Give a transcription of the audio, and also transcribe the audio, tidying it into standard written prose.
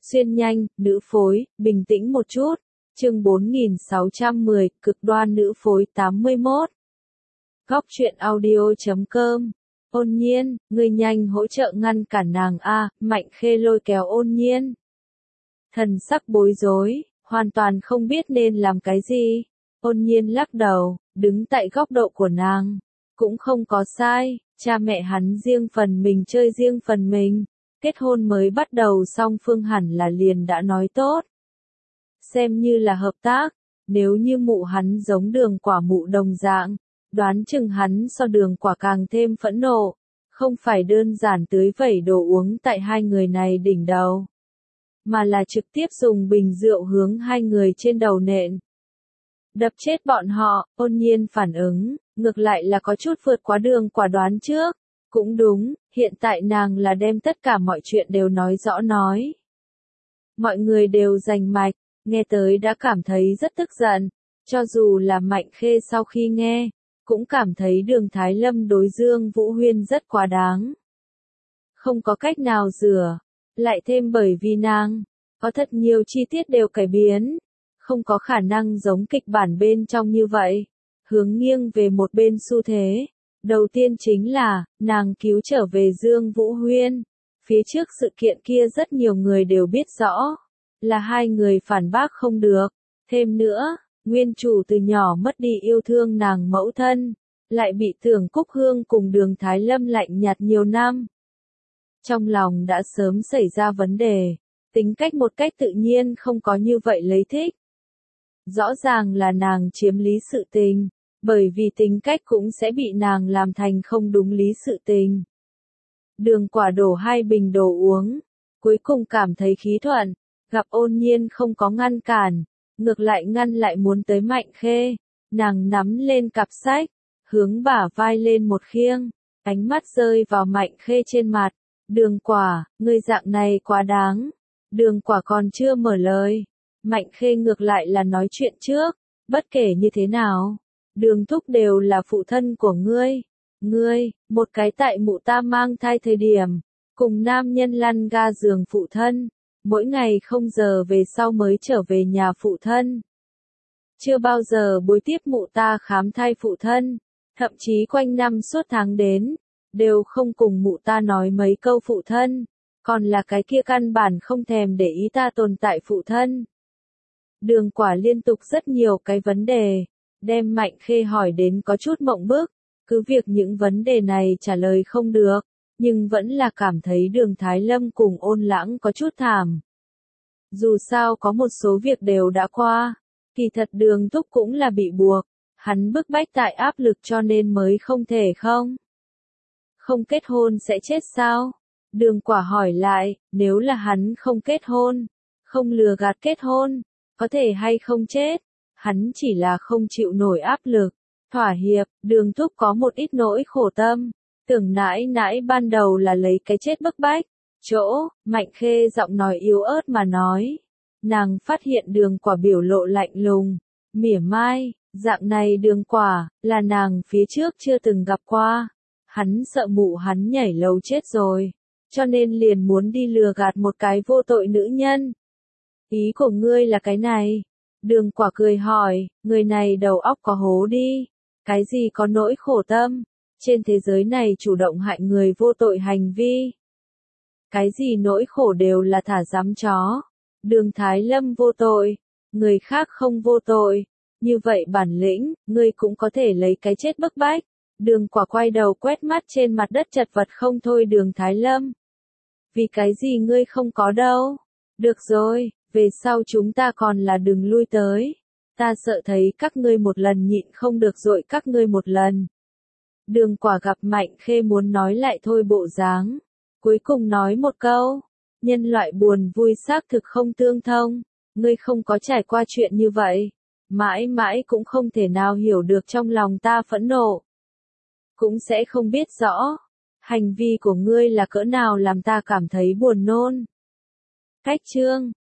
Xuyên nhanh, nữ phối, bình tĩnh một chút. Chương 4610, cực đoan nữ phối 81. Góc truyện audio.com. Ôn Nhiên, ngươi nhanh hỗ trợ ngăn cản nàng a. Mạnh Khê lôi kéo Ôn Nhiên. Thần sắc bối rối, hoàn toàn không biết nên làm cái gì. Ôn Nhiên lắc đầu, đứng tại góc độ của nàng. Cũng không có sai, cha mẹ hắn riêng phần mình chơi riêng phần mình. Kết hôn mới bắt đầu song phương hẳn là liền đã nói tốt. Xem như là hợp tác, nếu như mụ hắn giống Đường Quả mụ đồng dạng, đoán chừng hắn so Đường Quả càng thêm phẫn nộ, không phải đơn giản tưới vẩy đồ uống tại hai người này đỉnh đầu, mà là trực tiếp dùng bình rượu hướng hai người trên đầu nện. Đập chết bọn họ. Ôn Nhiên phản ứng, ngược lại là có chút vượt quá Đường Quả đoán trước. Cũng đúng, hiện tại nàng là đem tất cả mọi chuyện đều nói rõ nói. Mọi người đều rành mạch, nghe tới đã cảm thấy rất tức giận, cho dù là Mạnh Khê sau khi nghe, cũng cảm thấy Đường Thái Lâm đối Dương Vũ Huyên rất quá đáng. Không có cách nào rửa, lại thêm bởi vì nàng, có thật nhiều chi tiết đều cải biến, không có khả năng giống kịch bản bên trong như vậy, hướng nghiêng về một bên xu thế. Đầu tiên chính là, nàng cứu trở về Dương Vũ Huyên. Phía trước sự kiện kia rất nhiều người đều biết rõ, là hai người phản bác không được. Thêm nữa, nguyên chủ từ nhỏ mất đi yêu thương nàng mẫu thân, lại bị Tưởng Cúc Hương cùng Đường Thái Lâm lạnh nhạt nhiều năm. Trong lòng đã sớm xảy ra vấn đề, tính cách một cách tự nhiên không có như vậy lấy thích. Rõ ràng là nàng chiếm lý sự tình. Bởi vì tính cách cũng sẽ bị nàng làm thành không đúng lý sự tình. Đường Quả đổ hai bình đồ uống, cuối cùng cảm thấy khí thuận, gặp Ôn Nhiên không có ngăn cản, ngược lại ngăn lại muốn tới Mạnh Khê, nàng nắm lên cặp sách, hướng bả vai lên một khiêng, ánh mắt rơi vào Mạnh Khê trên mặt. Đường Quả, ngươi dạng này quá đáng. Đường Quả còn chưa mở lời, Mạnh Khê ngược lại là nói chuyện trước, bất kể như thế nào. Đường thúc đều là phụ thân của ngươi, một cái tại mụ ta mang thai thời điểm, cùng nam nhân lăn ga giường phụ thân, mỗi ngày không giờ về sau mới trở về nhà phụ thân. Chưa bao giờ bối tiếp mụ ta khám thai phụ thân, thậm chí quanh năm suốt tháng đến, đều không cùng mụ ta nói mấy câu phụ thân, còn là cái kia căn bản không thèm để ý ta tồn tại phụ thân. Đường Quả liên tục rất nhiều cái vấn đề. Đem Mạnh Khê hỏi đến có chút mộng bức, cứ việc những vấn đề này trả lời không được, nhưng vẫn là cảm thấy Đường Thái Lâm cùng Ôn Lãng có chút thảm. Dù sao có một số việc đều đã qua, kỳ thật Đường thúc cũng là bị buộc, hắn bức bách tại áp lực cho nên mới không thể không kết hôn sẽ chết sao? Đường Quả hỏi lại, nếu là hắn không kết hôn, không lừa gạt kết hôn, có thể hay không chết? Hắn chỉ là không chịu nổi áp lực, thỏa hiệp. Đường thúc có một ít nỗi khổ tâm, tưởng nãi nãi ban đầu là lấy cái chết bức bách. Mạnh Khê giọng nói yếu ớt mà nói. Nàng phát hiện Đường Quả biểu lộ lạnh lùng, mỉa mai, dạng này Đường Quả, là nàng phía trước chưa từng gặp qua. Hắn sợ mụ hắn nhảy lầu chết rồi, cho nên liền muốn đi lừa gạt một cái vô tội nữ nhân. Ý của ngươi là cái này? Đường Quả cười hỏi, người này đầu óc có hố đi, cái gì có nỗi khổ tâm, trên thế giới này chủ động hại người vô tội hành vi. Cái gì nỗi khổ đều là thả dám chó. Đường Thái Lâm vô tội, người khác không vô tội, như vậy bản lĩnh, ngươi cũng có thể lấy cái chết bức bách. Đường Quả quay đầu quét mắt trên mặt đất chật vật không thôi Đường Thái Lâm. Vì cái gì ngươi không có đâu? Được rồi. Về sau chúng ta còn là đừng lui tới. Ta sợ thấy các ngươi một lần nhịn không được dội các ngươi một lần. Đường Quả gặp Mạnh Khê muốn nói lại thôi bộ dáng. Cuối cùng nói một câu. Nhân loại buồn vui xác thực không tương thông. Ngươi không có trải qua chuyện như vậy. Mãi mãi cũng không thể nào hiểu được trong lòng ta phẫn nộ. Cũng sẽ không biết rõ. Hành vi của ngươi là cỡ nào làm ta cảm thấy buồn nôn. Cách chương.